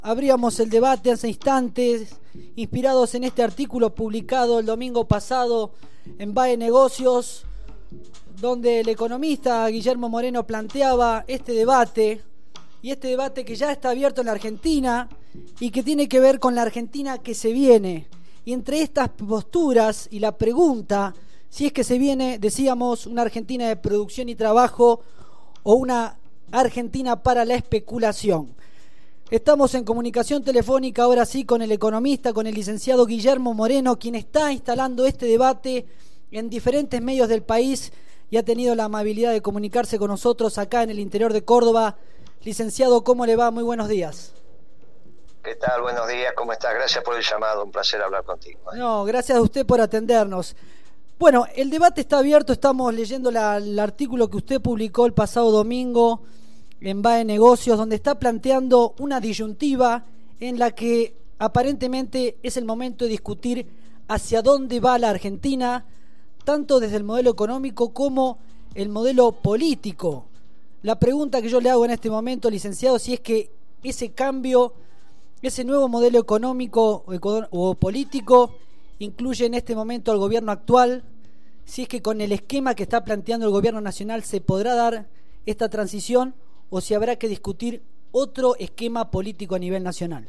Abríamos el debate hace instantes, inspirados en este artículo publicado el domingo pasado en BAE Negocios, donde el economista Guillermo Moreno planteaba este debate, y este debate que ya está abierto en la Argentina y que tiene que ver con la Argentina que se viene. Y entre estas posturas y la pregunta, si es que se viene, decíamos, una Argentina de producción y trabajo o una Argentina para la especulación. Estamos en comunicación telefónica ahora sí con el economista, con el licenciado Guillermo Moreno, quien está instalando este debate en diferentes medios del país y ha tenido la amabilidad de comunicarse con nosotros acá en el interior de Córdoba. Licenciado, ¿cómo le va? Muy buenos días. ¿Qué tal? Buenos días, ¿cómo estás? Gracias por el llamado, un placer hablar contigo. No, gracias a usted por atendernos. Bueno, el debate está abierto, estamos leyendo el artículo que usted publicó el pasado domingo en BAE Negocios, donde está planteando una disyuntiva en la que aparentemente es el momento de discutir hacia dónde va la Argentina, tanto desde el modelo económico como el modelo político. La pregunta que yo le hago en este momento, licenciado, si es que ese cambio, ese nuevo modelo económico o político incluye en este momento al gobierno actual, si es que con el esquema que está planteando el gobierno nacional se podrá dar esta transición o si habrá que discutir otro esquema político a nivel nacional.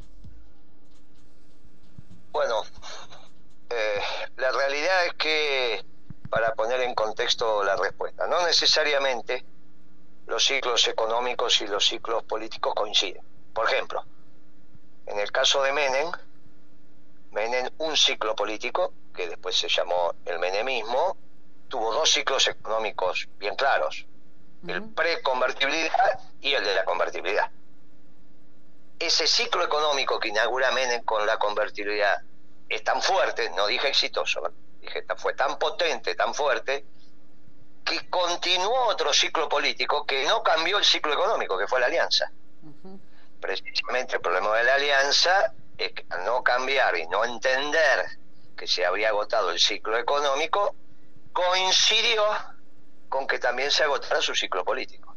Bueno, la realidad es que, para poner en contexto la respuesta, no necesariamente los ciclos económicos y los ciclos políticos coinciden. Por ejemplo, en el caso de Menem, un ciclo político, que después se llamó el menemismo, tuvo dos ciclos económicos bien claros, el preconvertibilidad y el de la convertibilidad. Ese ciclo económico que inaugura Menem con la convertibilidad es tan fuerte, no dije exitoso, dije fue tan potente, tan fuerte, que continuó otro ciclo político que no cambió el ciclo económico, que fue la alianza. Precisamente el problema de la alianza es que al no cambiar y no entender que se había agotado el ciclo económico, coincidió con que también se agotara su ciclo político.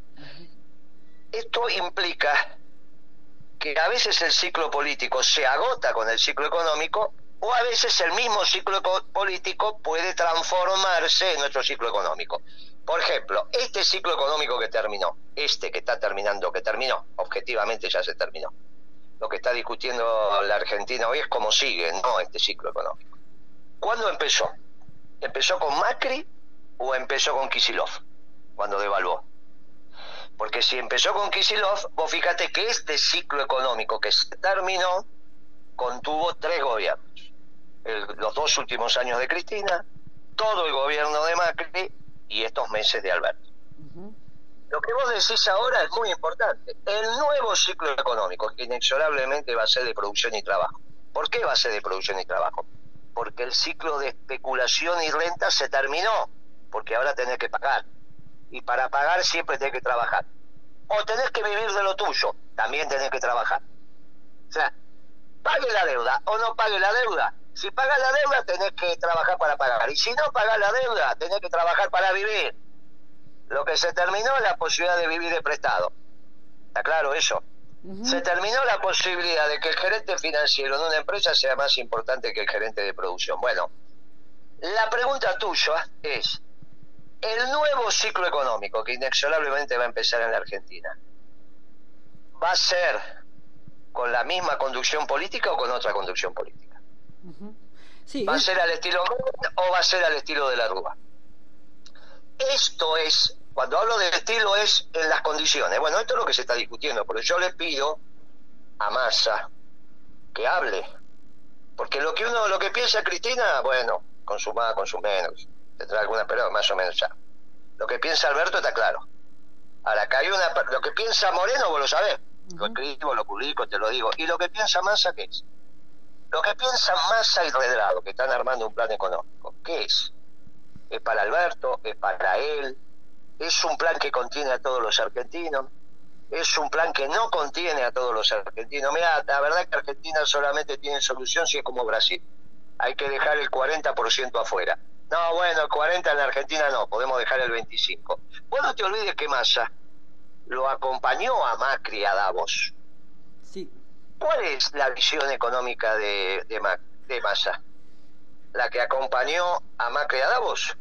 Esto implica que a veces el ciclo político se agota con el ciclo económico, o a veces el mismo ciclo político puede transformarse en otro ciclo económico. Por ejemplo, este ciclo económico que terminó, que está terminando, que terminó, objetivamente ya se terminó. Lo que está discutiendo la Argentina hoy es cómo sigue, no este ciclo económico. ¿Cuándo empezó? ¿Empezó con Macri o empezó con Kicillof, cuando devaluó? Porque si empezó con Kicillof, vos fíjate que este ciclo económico que se terminó contuvo 3 gobiernos. Los 2 últimos años de Cristina, todo el gobierno de Macri y estos meses de Alberto. Lo que vos decís ahora es muy importante. El nuevo ciclo económico, que inexorablemente va a ser de producción y trabajo. ¿Por qué va a ser de producción y trabajo? Porque el ciclo de especulación y renta se terminó, porque ahora tenés que pagar. Y para pagar siempre tenés que trabajar. O tenés que vivir de lo tuyo, también tenés que trabajar. O sea, pague la deuda o no pague la deuda. Si pagas la deuda, tenés que trabajar para pagar. Y si no pagas la deuda, tenés que trabajar para vivir. Lo que se terminó es la posibilidad de vivir de prestado. ¿Está claro eso? Se terminó la posibilidad de que el gerente financiero de una empresa sea más importante que el gerente de producción. Bueno, la pregunta tuya es, el nuevo ciclo económico que inexorablemente va a empezar en la Argentina, ¿va a ser con la misma conducción política o con otra conducción política? Sí, ¿Va a ser al estilo Menem o va a ser al estilo de la Rúa? Esto es, cuando hablo de estilo, es en las condiciones. Bueno, esto es lo que se está discutiendo, pero yo le pido a Massa que hable, porque lo que piensa Cristina, bueno, con su más, con su menos, tendrá alguna, pero más o menos ya. Lo que piensa Alberto está claro. Ahora, acá hay lo que piensa Moreno, vos lo sabés, lo escribo, lo publico, te lo digo. ¿Y lo que piensa Massa qué es? Lo que piensan Massa y Redrado, que están armando un plan económico, ¿qué es? ¿Es para Alberto? ¿Es para él? ¿Es un plan que contiene a todos los argentinos? ¿Es un plan que no contiene a todos los argentinos? Mira, la verdad que Argentina solamente tiene solución si es como Brasil. Hay que dejar el 40% afuera. No, bueno, el 40% en la Argentina no, podemos dejar el 25%. Vos no te olvides que Massa lo acompañó a Macri a Davos. Sí. ¿Cuál es la visión económica de Massa? ¿La que acompañó a Macri a Davos?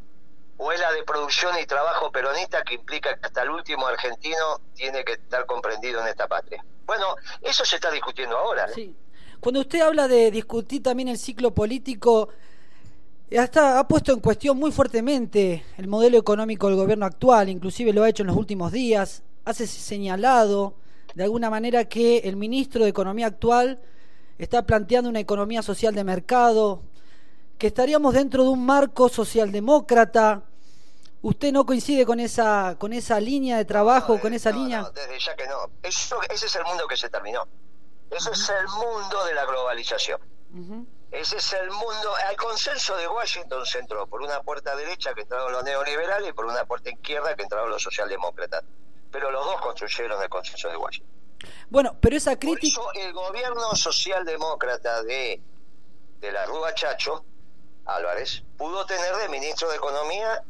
¿O es la de producción y trabajo peronista que implica que hasta el último argentino tiene que estar comprendido en esta patria? Bueno, eso se está discutiendo ahora, ¿no? Sí. Cuando usted habla de discutir también el ciclo político, hasta ha puesto en cuestión muy fuertemente el modelo económico del gobierno actual, inclusive lo ha hecho en los últimos días, ha señalado de alguna manera que el ministro de Economía actual está planteando una economía social de mercado, que estaríamos dentro de un marco socialdemócrata. ¿Usted no coincide con esa línea de trabajo, con esa línea? No, desde ya que no. Ese es el mundo que se terminó. Ese es el mundo de la globalización. Ese es el mundo. El consenso de Washington se entró por una puerta derecha que entraron los neoliberales y por una puerta izquierda que entraron los socialdemócratas. Pero los dos construyeron el consenso de Washington. Bueno, pero esa crítica... Por eso el gobierno socialdemócrata de la Rúa Chacho Álvarez pudo tener de ministro de Economía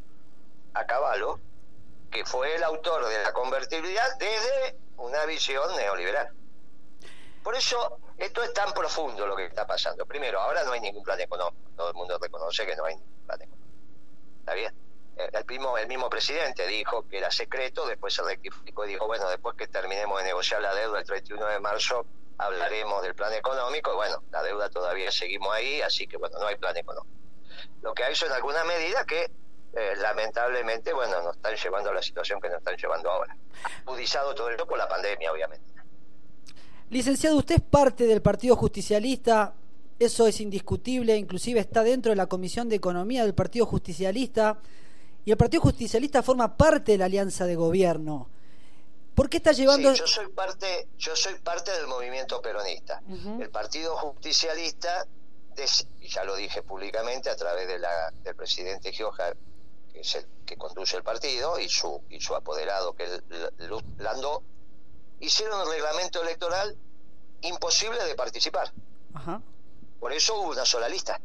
a Cavallo, que fue el autor de la convertibilidad desde una visión neoliberal. Por eso esto es tan profundo lo que está pasando. Primero, ahora no hay ningún plan económico. Todo el mundo reconoce que no hay ningún plan económico. ¿Está bien? El mismo presidente dijo que era secreto, después se rectificó y dijo, bueno, después que terminemos de negociar la deuda el 31 de marzo, hablaremos del plan económico. Y bueno, la deuda todavía seguimos ahí, así que bueno, no hay plan económico. Lo que hay son algunas medidas que lamentablemente, bueno, nos están llevando a la situación que nos están llevando ahora. Agudizado todo esto por la pandemia, obviamente. Licenciado, usted es parte del Partido Justicialista, eso es indiscutible, inclusive está dentro de la Comisión de Economía del Partido Justicialista, y el Partido Justicialista forma parte de la alianza de gobierno. ¿Por qué está llevando...? Sí, yo soy parte del movimiento peronista. El Partido Justicialista, y ya lo dije públicamente a través del presidente Gioja, que es el que conduce el partido, y su apoderado, que es Luz Landó, hicieron un reglamento electoral imposible de participar. Por eso hubo una sola lista.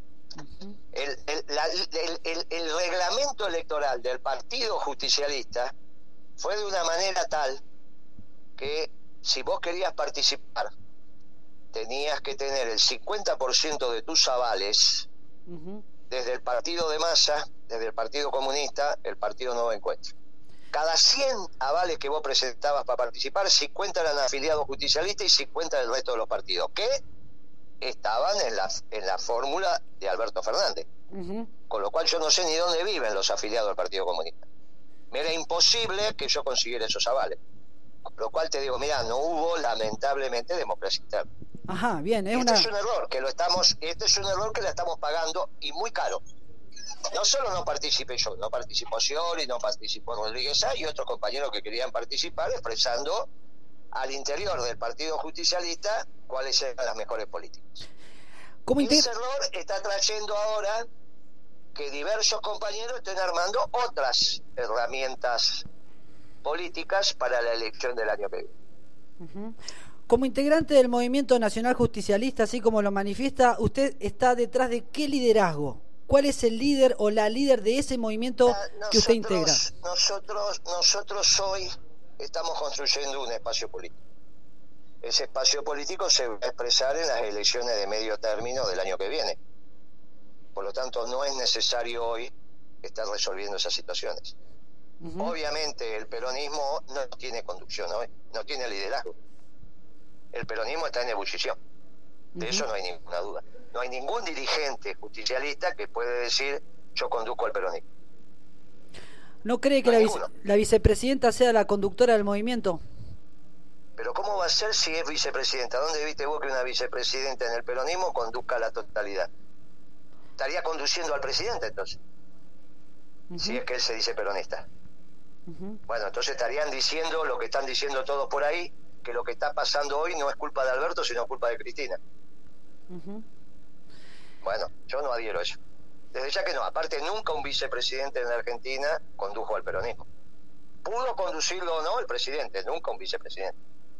El reglamento electoral del Partido Justicialista fue de una manera tal que si vos querías participar tenías que tener el 50% de tus avales desde el partido de Massa, desde el Partido Comunista, el Partido Nuevo Encuentro. Cada 100 avales que vos presentabas para participar, 50 eran afiliados justicialistas y 50 del resto de los partidos, que estaban en la fórmula de Alberto Fernández. Con lo cual yo no sé ni dónde viven los afiliados del Partido Comunista. Me era imposible que yo consiguiera esos avales. Con lo cual te digo, mira, no hubo lamentablemente democracia interna. Bien. Este es un error que la estamos pagando y muy caro. No solo no participé yo, no participó Scioli, no participó Rodríguez Sá y otros compañeros que querían participar, expresando al interior del Partido Justicialista cuáles eran las mejores políticas. Ese error está trayendo ahora que diversos compañeros estén armando otras herramientas políticas para la elección del año que viene. Como integrante del Movimiento Nacional Justicialista, así como lo manifiesta, ¿usted está detrás de qué liderazgo? ¿Cuál es el líder o la líder de ese movimiento que usted integra? Nosotros hoy estamos construyendo un espacio político. Ese espacio político se va a expresar en las elecciones de medio término del año que viene. Por lo tanto, no es necesario hoy estar resolviendo esas situaciones. Obviamente el peronismo no tiene conducción hoy, no tiene liderazgo. El peronismo está en ebullición. De eso no hay ninguna duda. No hay ningún dirigente justicialista que puede decir yo conduzco al peronismo. ¿No cree que la vicepresidenta sea la conductora del movimiento? Pero ¿cómo va a ser si es vicepresidenta? ¿Dónde viste vos que una vicepresidenta en el peronismo conduzca la totalidad? Estaría conduciendo al presidente entonces, si es que él se dice peronista. Bueno, entonces estarían diciendo lo que están diciendo todos por ahí, que lo que está pasando hoy no es culpa de Alberto, sino culpa de Cristina. Bueno, yo no adhiero a eso. Desde ya que no. Aparte, nunca un vicepresidente en la Argentina condujo al peronismo. Pudo conducirlo o no el presidente, nunca un vicepresidente.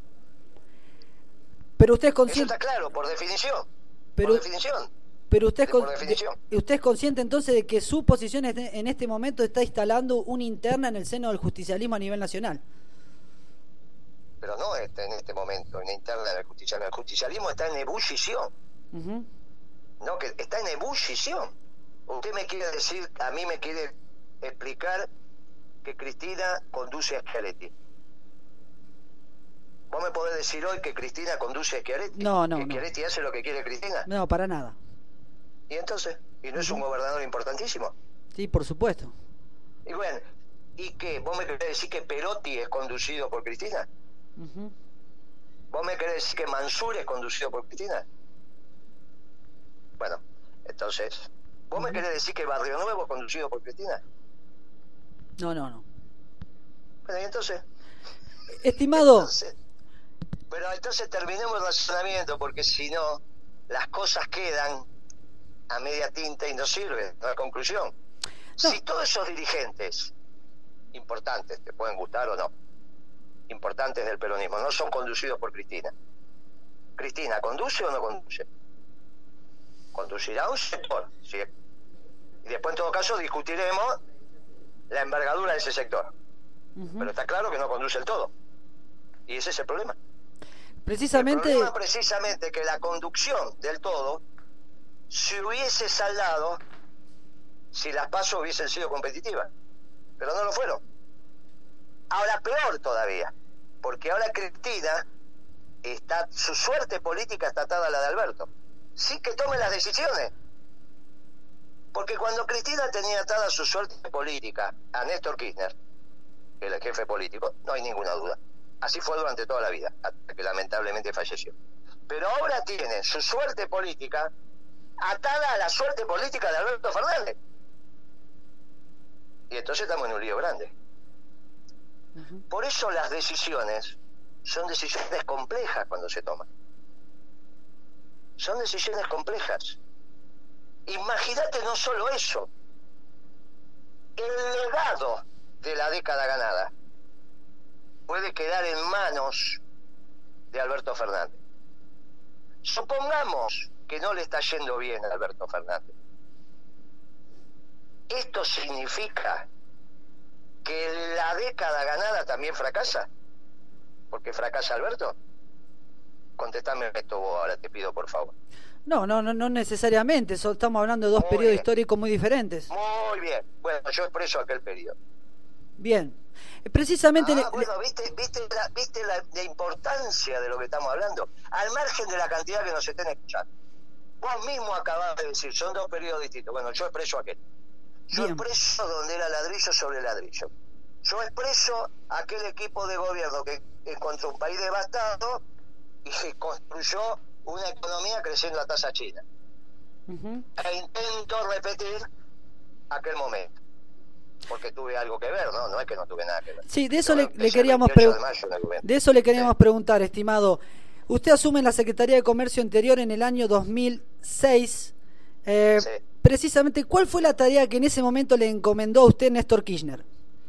Pero usted es consciente... Eso está claro, por definición. Pero usted es consciente entonces de que su posición en este momento está instalando una interna en el seno del justicialismo a nivel nacional. pero no en este momento, en la interna del justicialismo. El justicialismo está en ebullición. No, que está en ebullición. Usted me quiere decir, a mí me quiere explicar que Cristina conduce a Schiaretti. ¿Vos me podés decir hoy que Cristina conduce a Schiaretti? No. ¿Que Schiaretti hace lo que quiere Cristina? No, para nada. ¿Y entonces? ¿Y no es un gobernador importantísimo? Sí, por supuesto. Y bueno, ¿y qué? ¿Vos me querés decir que Perotti es conducido por Cristina? ¿Vos me querés decir que Mansur es conducido por Cristina? Bueno, entonces, ¿vos me querés decir que Barrio Nuevo es conducido por Cristina? No. Bueno, ¿y entonces? Estimado. Pero entonces terminemos el razonamiento, porque si no, las cosas quedan a media tinta y no sirven, no hay conclusión. No. Si todos esos dirigentes importantes, te pueden gustar o no, importantes del peronismo, no son conducidos por Cristina, ¿Cristina conduce o no conduce? Conducirá un sector, ¿sí? Y después en todo caso discutiremos la envergadura de ese sector. Pero está claro que no conduce el todo. Y ese es el problema. Precisamente... El problema precisamente que la conducción del todo se hubiese saldado si las PASO hubiesen sido competitivas. Pero no lo fueron. Ahora peor todavía, porque ahora Cristina su suerte política está atada a la de Alberto. Sí, que tome las decisiones. Porque cuando Cristina tenía atada su suerte política a Néstor Kirchner, que es el jefe político, no hay ninguna duda. Así fue durante toda la vida, hasta que lamentablemente falleció. Pero ahora tiene su suerte política atada a la suerte política de Alberto Fernández. Y entonces estamos en un lío grande. Por eso las decisiones son decisiones complejas cuando se toman. Son decisiones complejas. Imagínate no solo eso, el legado de la década ganada puede quedar en manos de Alberto Fernández. Supongamos que no le está yendo bien a Alberto Fernández. ¿Esto significa que la década ganada también fracasa? ¿Porque fracasa Alberto? Contestame esto vos ahora, te pido por favor. No necesariamente. Estamos hablando de dos periodos históricos muy diferentes. Muy bien. Bueno, yo expreso aquel periodo. Bien. Precisamente... Bueno, ¿viste la importancia de lo que estamos hablando? Al margen de la cantidad que nos estén escuchando. Vos mismo acabás de decir, son dos periodos distintos. Bueno, yo expreso aquel. Yo expreso donde era ladrillo sobre ladrillo. Yo expreso aquel equipo de gobierno que encontró un país devastado y que construyó una economía creciendo a tasa china. E intento repetir aquel momento, porque tuve algo que ver, ¿no? No es que no tuve nada que ver. Sí, de eso le queríamos preguntar, estimado. Usted asume en la Secretaría de Comercio Interior en el año 2006. Sí. Precisamente, ¿cuál fue la tarea que en ese momento le encomendó a usted Néstor Kirchner?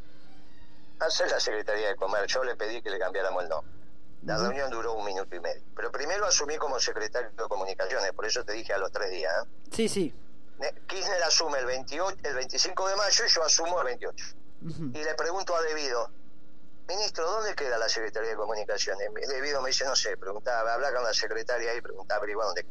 Hacer la Secretaría de Comercio. Yo le pedí que le cambiáramos el nombre. La reunión duró 1 minuto y medio. Pero primero asumí como secretario de Comunicaciones, por eso te dije a los 3 días. Sí. Kirchner asume el 25 de mayo y yo asumo el 28. Y le pregunto a Devido, ministro, ¿dónde queda la Secretaría de Comunicaciones? Devido me dice, no sé, preguntaba, habla con la secretaria y preguntaba, averiguar dónde.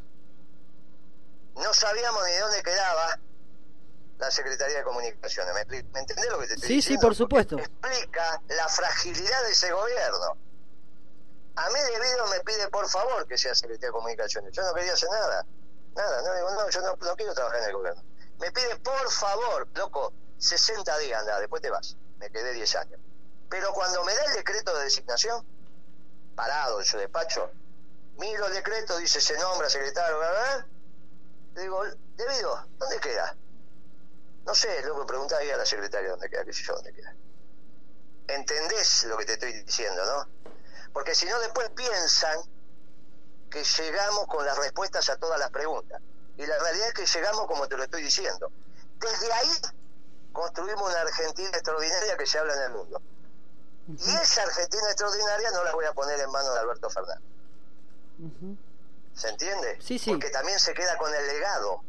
No sabíamos ni dónde quedaba la Secretaría de Comunicaciones. ¿Me entendés lo que te estoy diciendo? Sí, por supuesto. Explica la fragilidad de ese gobierno. A mí Devido me pide por favor que sea secretario de Comunicaciones. Yo no quería hacer nada. Yo no quiero trabajar en el gobierno. Me pide por favor, loco, 60 días anda, después te vas. Me quedé 10 años. Pero cuando me da el decreto de designación, parado en su despacho, miro el decreto, dice se nombra secretario, ¿verdad? Le digo, Devido, ¿dónde queda? No sé, loco, preguntaba ahí a la secretaria dónde queda, qué sé yo dónde queda. ¿Entendés lo que te estoy diciendo, no? Porque si no después piensan que llegamos con las respuestas a todas las preguntas. Y la realidad es que llegamos como te lo estoy diciendo. Desde ahí construimos una Argentina extraordinaria que se habla en el mundo. Y esa Argentina extraordinaria no la voy a poner en manos de Alberto Fernández. ¿Se entiende? Sí. Porque también se queda con el legado.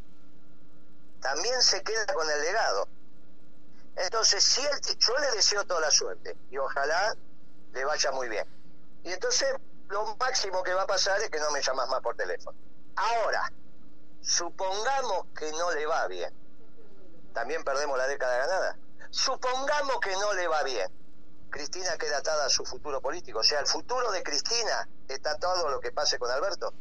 Entonces, yo le deseo toda la suerte y ojalá le vaya muy bien. Y entonces lo máximo que va a pasar es que no me llamas más por teléfono. Ahora, supongamos que no le va bien. ¿También perdemos la década ganada? Supongamos que no le va bien. Cristina queda atada a su futuro político. O sea, el futuro de Cristina está atado a lo que pase con Alberto.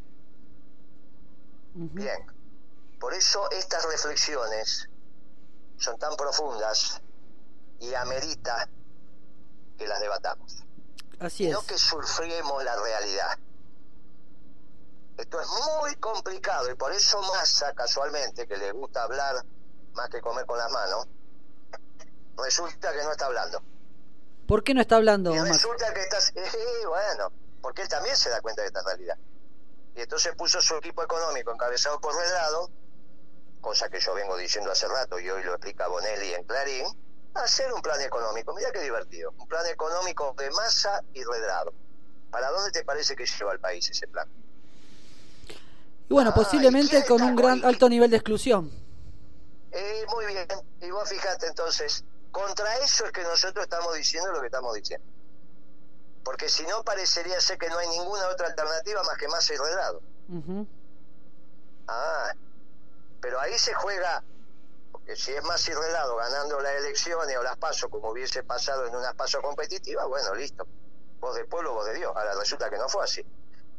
Bien. Por eso estas reflexiones son tan profundas y amerita que las debatamos. Así es. No que surfriemos la realidad. Esto es muy complicado y por eso Massa, casualmente, que le gusta hablar más que comer con las manos, resulta que no está hablando. ¿Por qué no está hablando, Y Massa? resulta que está... bueno, porque él también se da cuenta de esta realidad. Y entonces puso su equipo económico encabezado por Redrado, cosa que yo vengo diciendo hace rato y hoy lo explica Bonelli en Clarín, a hacer un plan económico. Mira qué divertido. Un plan económico de Massa y Redrado. ¿Para dónde te parece que lleva al país ese plan? Y bueno, posiblemente con un gran alto nivel de exclusión. Muy bien. Y vos fijate entonces, contra eso es que nosotros estamos diciendo lo que estamos diciendo. Porque si no, parecería ser que no hay ninguna otra alternativa más que Massa y Redrado. Pero ahí se juega, porque si es Massa y Redrado ganando las elecciones o las PASO como hubiese pasado en unas PASO competitivas, bueno, listo. Vos del pueblo, vos de Dios. Ahora resulta que no fue así.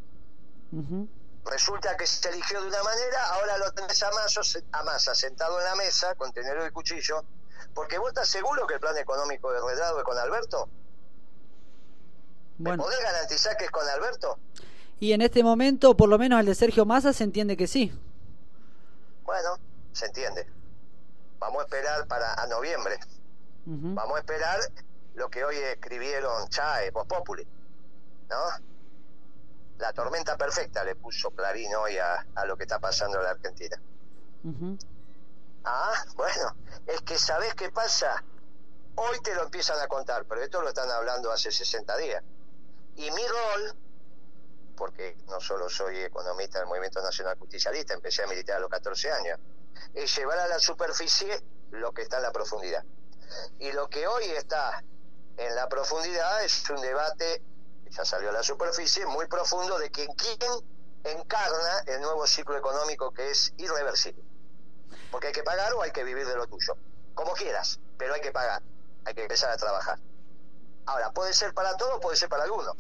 Resulta que se eligió de una manera, ahora lo tenés a Massa sentado en la mesa con tenedor y cuchillo, porque vos estás seguro que el plan económico de Redrado es con Alberto. Bueno. ¿Me podés garantizar que es con Alberto? Y en este momento, por lo menos el de Sergio Massa, se entiende que sí. Bueno, se entiende. Vamos a esperar a noviembre. Vamos a esperar lo que hoy escribieron Chae, Voz Populi, ¿no? La tormenta perfecta le puso Clarín hoy a lo que está pasando en la Argentina. Bueno, es que ¿sabés qué pasa? Hoy te lo empiezan a contar, pero esto lo están hablando hace 60 días. Y mi rol, porque no solo soy economista del Movimiento Nacional Justicialista, empecé a militar a los 14 años, es llevar a la superficie lo que está en la profundidad. Y lo que hoy está en la profundidad es un debate, que ya salió a la superficie, muy profundo de quién encarna el nuevo ciclo económico que es irreversible. Porque hay que pagar o hay que vivir de lo tuyo. Como quieras, pero hay que pagar. Hay que empezar a trabajar. Ahora, puede ser para todos, puede ser para algunos.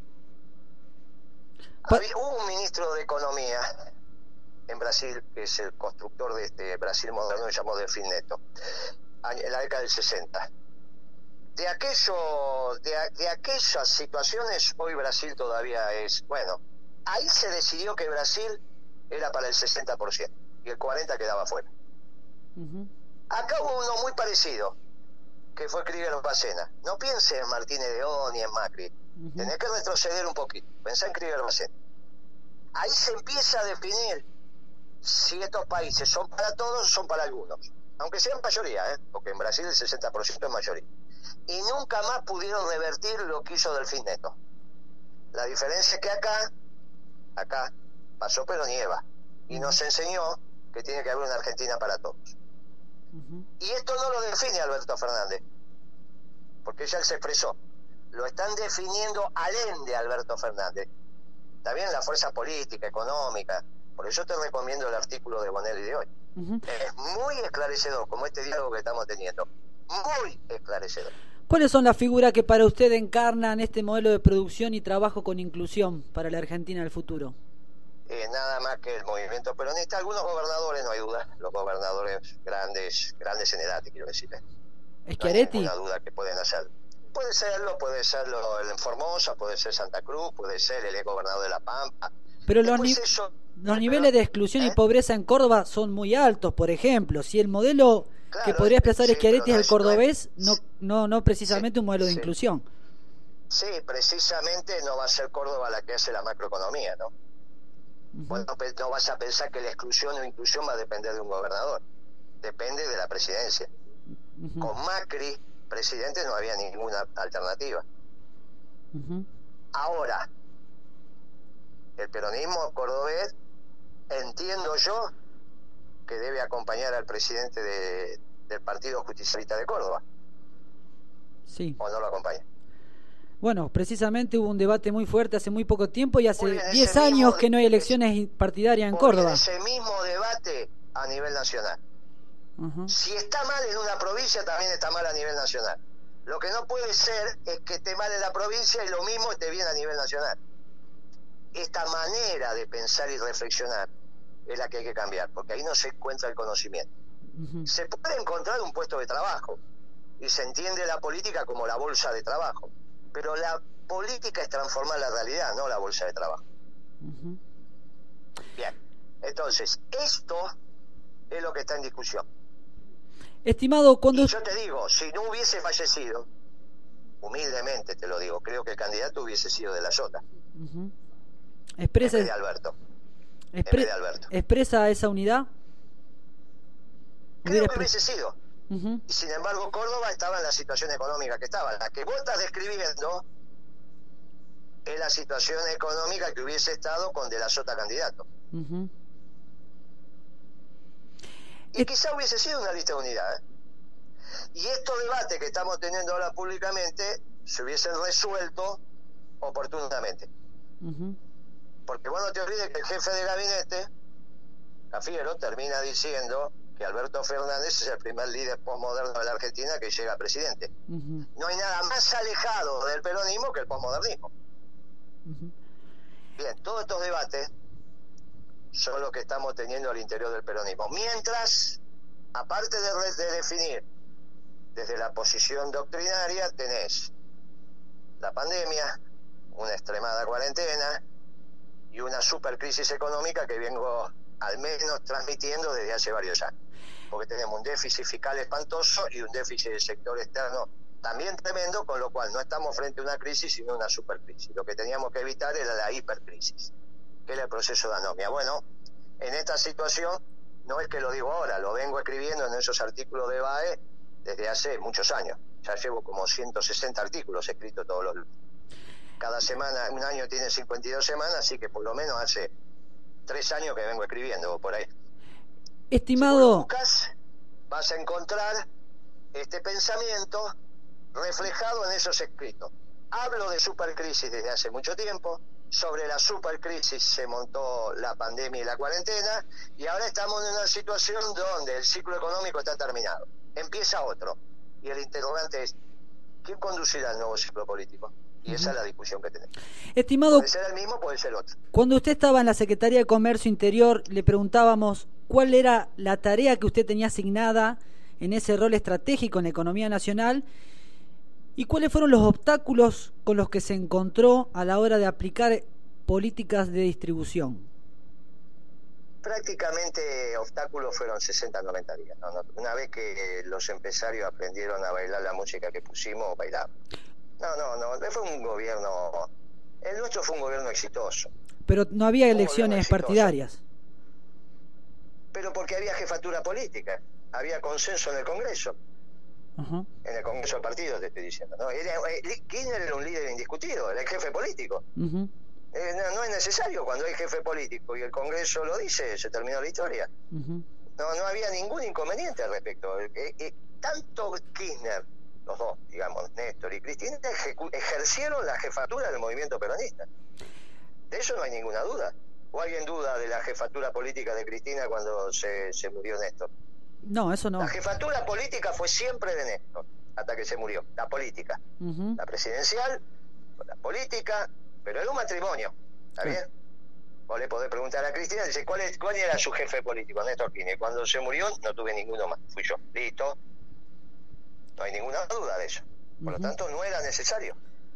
Hubo un ministro de Economía en Brasil, que es el constructor de este Brasil moderno, que se llamó Delfín Neto, en la década del 60. De aquellas situaciones, hoy Brasil todavía es... Bueno, ahí se decidió que Brasil era para el 60% y el 40% quedaba fuera. Acá hubo uno muy parecido, que fue Krieger Bacena. No piense en Martínez de O ni en Macri. Tenés que retroceder un poquito. Pensá en Krieger Bacena. Ahí se empieza a definir si estos países son para todos o son para algunos. Aunque sean mayoría, porque en Brasil el 60% es mayoría. Y nunca más pudieron revertir lo que hizo Delfín Neto. La diferencia es que acá pasó pero nieva. Y nos enseñó que tiene que haber una Argentina para todos. Y esto no lo define Alberto Fernández, porque ya él se expresó. Lo están definiendo Allende Alberto Fernández. También la fuerza política, económica. Por eso te recomiendo el artículo de Bonelli de hoy. Es muy esclarecedor, como este diálogo que estamos teniendo. Muy esclarecedor. ¿Cuáles son las figuras que para usted encarnan este modelo de producción y trabajo con inclusión para la Argentina del futuro? Nada más que el movimiento peronista. Algunos gobernadores, no hay duda. Los gobernadores grandes en edad, te quiero decir. ¿Schiaretti? No hay ninguna duda que pueden hacer. Puede serlo el en Formosa, puede ser Santa Cruz, puede ser el gobernador de La Pampa. Pero los niveles de exclusión y pobreza en Córdoba son muy altos, por ejemplo. Si el modelo que podría expresar Schiaretti es el cordobés, no precisamente un modelo de inclusión. Sí, precisamente no va a ser Córdoba la que hace la macroeconomía, ¿no? Bueno, no vas a pensar que la exclusión o inclusión va a depender de un gobernador. Depende de la presidencia. Con Macri, presidente, no había ninguna alternativa. Ahora, el peronismo cordobés, entiendo yo, que debe acompañar al presidente del Partido Justicialista de Córdoba. Sí. ¿O no lo acompaña? Bueno, precisamente hubo un debate muy fuerte hace muy poco tiempo y hace 10 años que no hay elecciones partidarias en Córdoba. Ese mismo debate a nivel nacional. Si está mal en una provincia, también está mal a nivel nacional. Lo que no puede ser es que esté mal en la provincia y lo mismo esté bien a nivel nacional. Esta manera de pensar y reflexionar es la que hay que cambiar, porque ahí no se encuentra el conocimiento. Se puede encontrar un puesto de trabajo y se entiende la política como la bolsa de trabajo, pero la política es transformar la realidad, no la bolsa de trabajo. Bien, entonces esto es lo que está en discusión. Estimado, cuando... Y yo te digo, si no hubiese fallecido, humildemente te lo digo, creo que el candidato hubiese sido de la Sota. Expresa... En vez de Alberto. En vez de Alberto. ¿Expresa esa unidad? Creo que hubiese sido. Y sin embargo Córdoba estaba en la situación económica que estaba. La que vos estás describiendo es la situación económica que hubiese estado con De la Sota candidato. Y quizá hubiese sido una lista de unidad, ¿eh? Y estos debates que estamos teniendo ahora públicamente se hubiesen resuelto oportunamente. Porque vos no te olvides que el jefe de gabinete, Cafiero, termina diciendo que Alberto Fernández es el primer líder posmoderno de la Argentina que llega a presidente. No hay nada más alejado del peronismo que el posmodernismo. Bien, todos estos debates son los que estamos teniendo al interior del peronismo. Mientras, aparte de definir desde la posición doctrinaria, tenés la pandemia, una extremada cuarentena y una supercrisis económica que vengo al menos transmitiendo desde hace varios años. Porque tenemos un déficit fiscal espantoso y un déficit del sector externo también tremendo, con lo cual no estamos frente a una crisis sino a una supercrisis. Lo que teníamos que evitar era la hipercrisis, que era el proceso de anomia. Bueno, en esta situación, no es que lo digo ahora, lo vengo escribiendo en esos artículos de BAE desde hace muchos años. Ya llevo como 160 artículos escritos todos los lunes. Cada semana, un año tiene 52 semanas, así que por lo menos hace 3 años que vengo escribiendo por ahí. Estimado... Si vos buscas, vas a encontrar este pensamiento reflejado en esos escritos. Hablo de supercrisis desde hace mucho tiempo. Sobre la supercrisis se montó la pandemia y la cuarentena, y ahora estamos en una situación donde el ciclo económico está terminado. Empieza otro. Y el interrogante es, ¿quién conducirá el nuevo ciclo político? Y esa es la discusión que tenemos. Estimado, puede ser el mismo, puede ser otro. Cuando usted estaba en la Secretaría de Comercio Interior, le preguntábamos cuál era la tarea que usted tenía asignada en ese rol estratégico en la economía nacional y cuáles fueron los obstáculos con los que se encontró a la hora de aplicar políticas de distribución. Prácticamente obstáculos fueron 60, 90 días. Una vez que los empresarios aprendieron a bailar la música que pusimos, bailaban. No fue un gobierno... El nuestro fue un gobierno exitoso. Pero no había elecciones partidarias. Pero porque había jefatura política, había consenso en el Congreso. En el Congreso de partidos te estoy diciendo, ¿no? Kirchner era un líder indiscutido, era el jefe político. No es necesario, cuando hay jefe político y el Congreso lo dice, se terminó la historia. No había ningún inconveniente al respecto. Tanto Kirchner, los dos, digamos, Néstor y Cristina, ejercieron la jefatura del movimiento peronista. De eso no hay ninguna duda. ¿O alguien duda de la jefatura política de Cristina cuando se murió Néstor? No, eso no. La jefatura política fue siempre de Néstor, hasta que se murió. La política. La presidencial, la política, pero era un matrimonio. ¿Está bien? Vos le podés preguntar a Cristina, dice, ¿cuál era su jefe político? Néstor Kirchner. Cuando se murió, no tuve ninguno más. Fui yo. Listo. No hay ninguna duda de eso. Por lo tanto, no era necesario.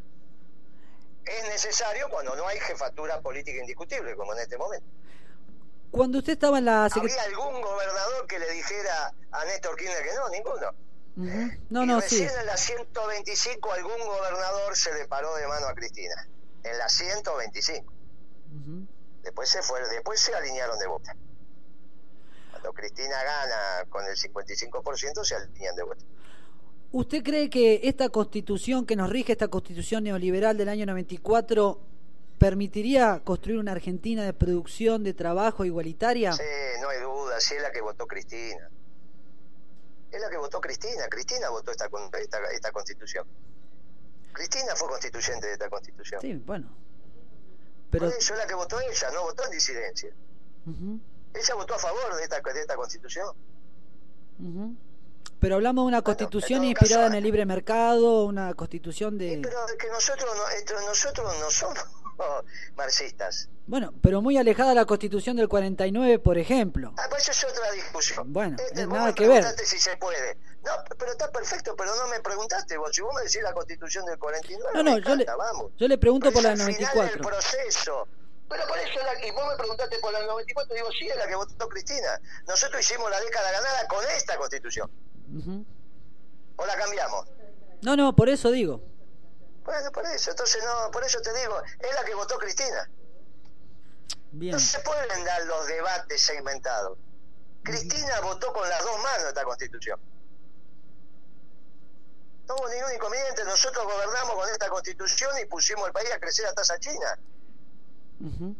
Es necesario cuando no hay jefatura política indiscutible, como en este momento. Cuando usted estaba en la ¿Habría algún gobernador que le dijera a Néstor Kirchner que no? Ninguno. Y recién en la 125 algún gobernador se le paró de mano a Cristina. En la 125. Después se alinearon de vuelta. Cuando Cristina gana con el 55% se alinean de vuelta. ¿Usted cree que esta constitución que nos rige, esta constitución neoliberal del año 94, permitiría construir una Argentina de producción, de trabajo igualitaria? Sí, no hay duda, sí es la que votó Cristina. Es la que votó Cristina. Cristina votó esta constitución. Cristina fue constituyente de esta constitución. Sí, bueno. Pero... Por eso es la que votó ella, no votó en disidencia. Ella votó a favor de esta constitución. Pero hablamos de una constitución inspirada caso, en el libre mercado, una constitución de... Pero es que nosotros no somos marxistas. Bueno, pero muy alejada de la constitución del 49, por ejemplo. Pues eso es otra discusión. Bueno, nada que ver. Si se puede. No, pero está perfecto, pero no me preguntaste vos. Si vos me decís la constitución del 49, no, yo le pregunto por la 94. Final del proceso. Pero por eso, y vos me preguntaste por la 94, digo, sí, es la que votó Cristina. Nosotros hicimos la década ganada con esta constitución. ¿O la cambiamos? No, por eso digo. Bueno, por eso, entonces no, por eso te digo, es la que votó Cristina. Bien. No se pueden dar los debates segmentados. Cristina votó con las dos manos esta constitución. No hubo ningún inconveniente, nosotros gobernamos con esta constitución y pusimos el país a crecer a tasa china. No,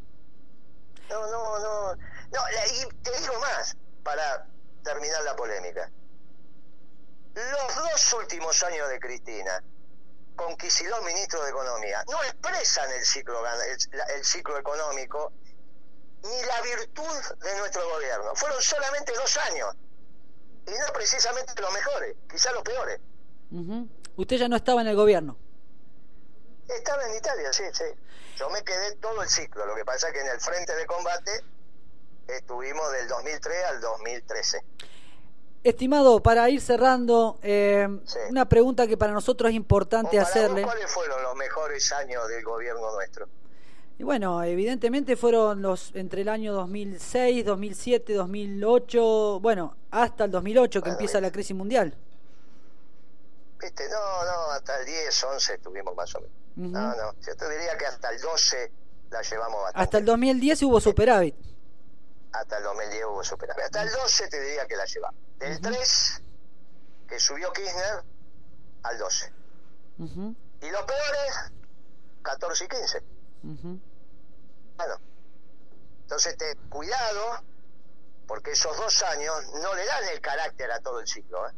y te digo más, para terminar la polémica. Los 2 últimos años de Cristina, con Kicillof ministro de Economía, no expresan el ciclo económico ni la virtud de nuestro gobierno. Fueron solamente 2 años, y no precisamente los mejores, quizás los peores. Usted ya no estaba en el gobierno. Estaba en Italia, sí. Yo me quedé todo el ciclo, lo que pasa es que en el frente de combate estuvimos del 2003 al 2013. Estimado, para ir cerrando, una pregunta que para nosotros es importante hacerle. ¿Cuáles fueron los mejores años del gobierno nuestro? Y bueno, evidentemente fueron entre el año 2006, 2007, 2008, bueno, hasta el 2008 que empieza la crisis mundial. ¿Viste? No, hasta el 10, 11 estuvimos más o menos. No, yo te diría que hasta el 12 la llevamos bastante. Hasta el 2010 hubo superávit. Hasta el 2010 hubo superávit. Hasta el 12 te diría que la llevamos. Del 3, que subió Kirchner, al 12. Y lo peor es 14 y 15. Bueno, entonces cuidado, porque esos 2 años no le dan el carácter a todo el ciclo,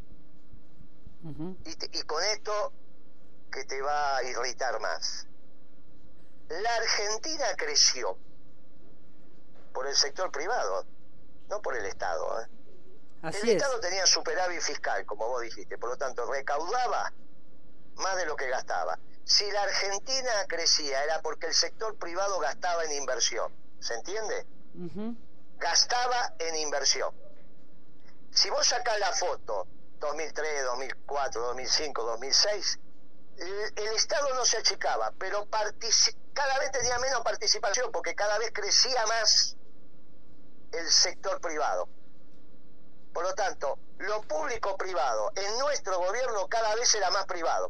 y con esto que te va a irritar más. La Argentina creció por el sector privado, no por el Estado. El Estado tenía superávit fiscal, como vos dijiste, por lo tanto recaudaba más de lo que gastaba. Si la Argentina crecía era porque el sector privado gastaba en inversión, ¿se entiende? Gastaba en inversión. Si vos sacás la foto 2003, 2004, 2005, 2006, el Estado no se achicaba, pero cada vez tenía menos participación porque cada vez crecía más el sector privado. Por lo tanto, lo público-privado en nuestro gobierno cada vez era más privado.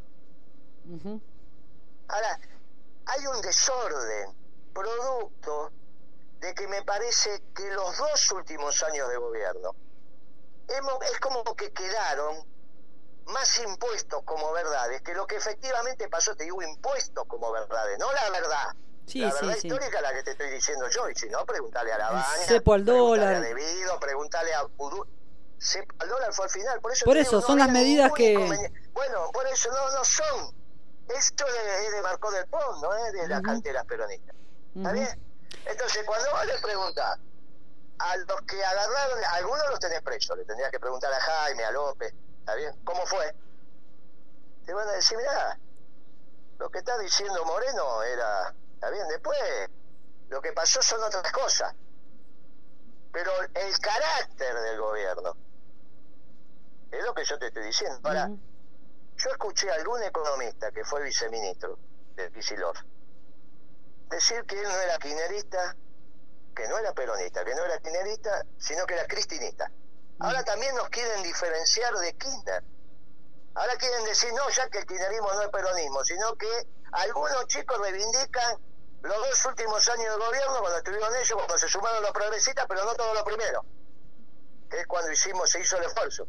Ahora, hay un desorden producto de que me parece que los 2 últimos años de gobierno es como que quedaron más impuestos como verdades que lo que efectivamente pasó. Te digo impuestos como verdades, no la verdad. La verdad histórica es la que te estoy diciendo yo, y si no, preguntale a La Baña, cepo al dólar, a Debido, preguntale a Pudú. Cepo al dólar fue al final, por eso digo, son las medidas que... Bueno, por eso no son. Esto es de Marcó del Pont, no es de las canteras peronistas. ¿Está bien? Entonces, cuando vos le preguntás a los que agarraron, algunos los tenés presos, le tendrías que preguntar a Jaime, a López, ¿está bien? ¿Cómo fue? Te van a decir, mirá, lo que está diciendo Moreno era, ¿está bien? Después, lo que pasó son otras cosas. Pero el carácter del gobierno es lo que yo te estoy diciendo. Ahora, yo escuché a algún economista que fue viceministro de Kicillof decir que él no era kirchnerista, que no era peronista, que no era kirchnerista, sino que era cristinista. Ahora también nos quieren diferenciar de Kirchner. Ahora quieren decir, no, ya que el kirchnerismo no es peronismo, sino que algunos chicos reivindican los 2 últimos años de gobierno, cuando estuvieron ellos, cuando se sumaron los progresistas, pero no todo lo primero, que es cuando se hizo el esfuerzo.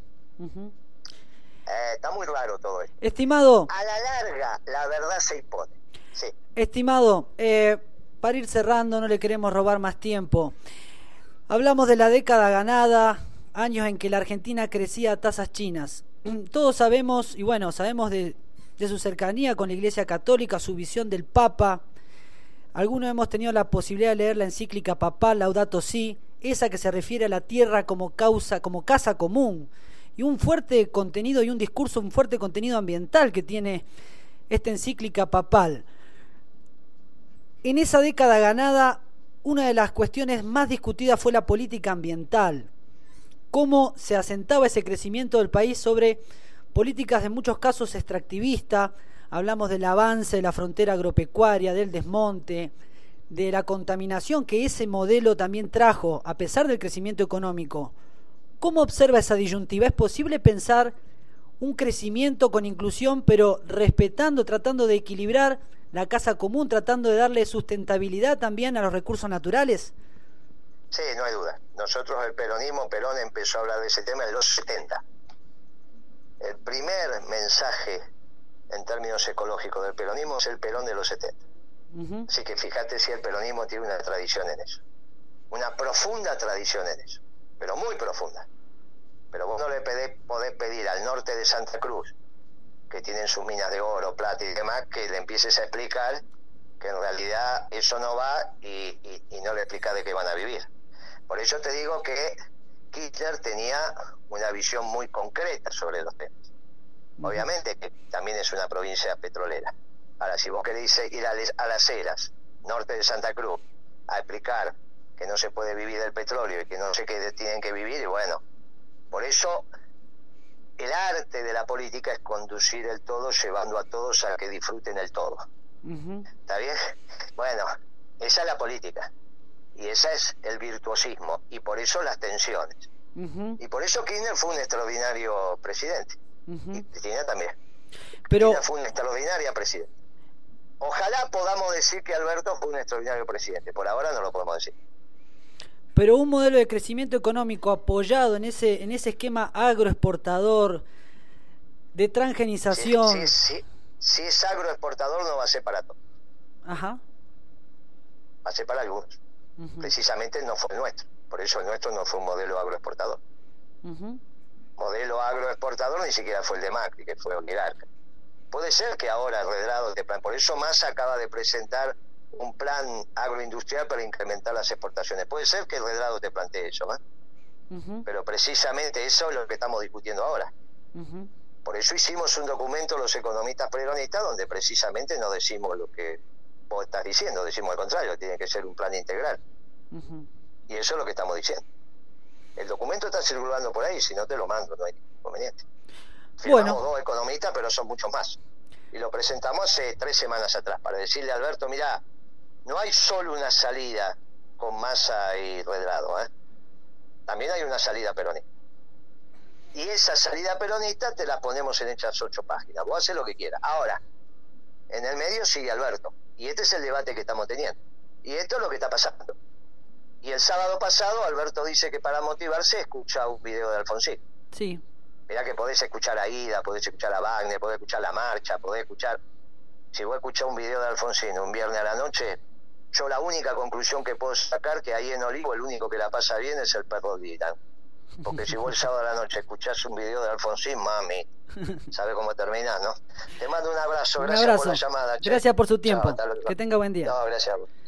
Está muy raro todo esto. Estimado, a la larga la verdad se impone. Sí. Estimado, para ir cerrando, no le queremos robar más tiempo. Hablamos de la década ganada, años en que la Argentina crecía a tasas chinas. Todos sabemos, y bueno, sabemos de de su cercanía con la Iglesia Católica, su visión del Papa. Algunos hemos tenido la posibilidad de leer la encíclica papal Laudato Si, esa que se refiere a la tierra como casa común, y un fuerte contenido y un discurso, un fuerte contenido ambiental que tiene esta encíclica papal. En esa década ganada, una de las cuestiones más discutidas fue la política ambiental. Cómo se asentaba ese crecimiento del país sobre políticas en muchos casos extractivistas. Hablamos del avance de la frontera agropecuaria, del desmonte, de la contaminación que ese modelo también trajo, a pesar del crecimiento económico. ¿Cómo observa esa disyuntiva? ¿Es posible pensar un crecimiento con inclusión, pero respetando, tratando de equilibrar la casa común, tratando de darle sustentabilidad también a los recursos naturales? Sí, no hay duda. Nosotros, el peronismo, Perón empezó a hablar de ese tema en los 70. El primer mensaje en términos ecológicos del peronismo es el Perón de los 70. Uh-huh. Así que fíjate si el peronismo tiene una tradición en eso. Una profunda tradición en eso, pero muy profunda. Pero vos no le podés pedir al norte de Santa Cruz, que tienen sus minas de oro, plata y demás, que le empieces a explicar que en realidad eso no va y no le explicas de qué van a vivir. Por eso te digo que Kirchner tenía una visión muy concreta sobre los temas. Obviamente que también es una provincia petrolera. Ahora, si vos querés ir a Las Heras, norte de Santa Cruz, a explicar que no se puede vivir del petróleo y que no sé qué tienen que vivir, y bueno, por eso el arte de la política es conducir el todo, llevando a todos a que disfruten el todo. Uh-huh. ¿Está bien? Bueno, esa es la política. Y ese es el virtuosismo. Y por eso las tensiones. Uh-huh. Y por eso Kirchner fue un extraordinario presidente. Uh-huh. Y Cristina también. Pero Cristina fue una extraordinaria presidenta. Ojalá podamos decir que Alberto fue un extraordinario presidente. Por ahora no lo podemos decir. Pero un modelo de crecimiento económico apoyado en ese esquema agroexportador, de transgenización. Si es agroexportador, no va a ser para todos. Ajá. Va a ser para algunos. Uh-huh. Precisamente no fue el nuestro. Por eso el nuestro no fue un modelo agroexportador. Uh-huh. Modelo agroexportador ni siquiera fue el de Macri, que fue oligarca. Puede ser que ahora el Redrado de plan. Por eso Massa acaba de presentar un plan agroindustrial para incrementar las exportaciones. Puede ser que el Redrado te plantee eso, ¿eh? Uh-huh. Pero precisamente eso es lo que estamos discutiendo ahora. Uh-huh. Por eso hicimos un documento los economistas peronistas donde precisamente no decimos lo que vos estás diciendo, decimos al contrario, tiene que ser un plan integral. Uh-huh. Y eso es lo que estamos diciendo. El documento está circulando por ahí, si no te lo mando, no hay inconveniente. Firmamos dos economistas, pero son muchos más. Y lo presentamos hace 3 semanas atrás, para decirle a Alberto, mirá, no hay solo una salida con Massa y Redrado, ¿eh? También hay una salida peronista. Y esa salida peronista te la ponemos en estas 8 páginas. Vos haces lo que quieras. Ahora, en el medio sigue Alberto. Y este es el debate que estamos teniendo. Y esto es lo que está pasando. Y el sábado pasado Alberto dice que para motivarse escucha un video de Alfonsín. Sí. Mirá que podés escuchar a Ida, podés escuchar a Wagner, podés escuchar La Marcha, podés escuchar... Si vos escuchás un video de Alfonsín un viernes a la noche, yo la única conclusión que puedo sacar que ahí en Olivo el único que la pasa bien es el perro Dylan. Porque si vos el sábado a la noche escuchás un video de Alfonsín, mami, ¿sabes cómo terminás, no? Te mando un abrazo, gracias por la llamada. Gracias por su tiempo. Chao, que tenga buen día. No, gracias.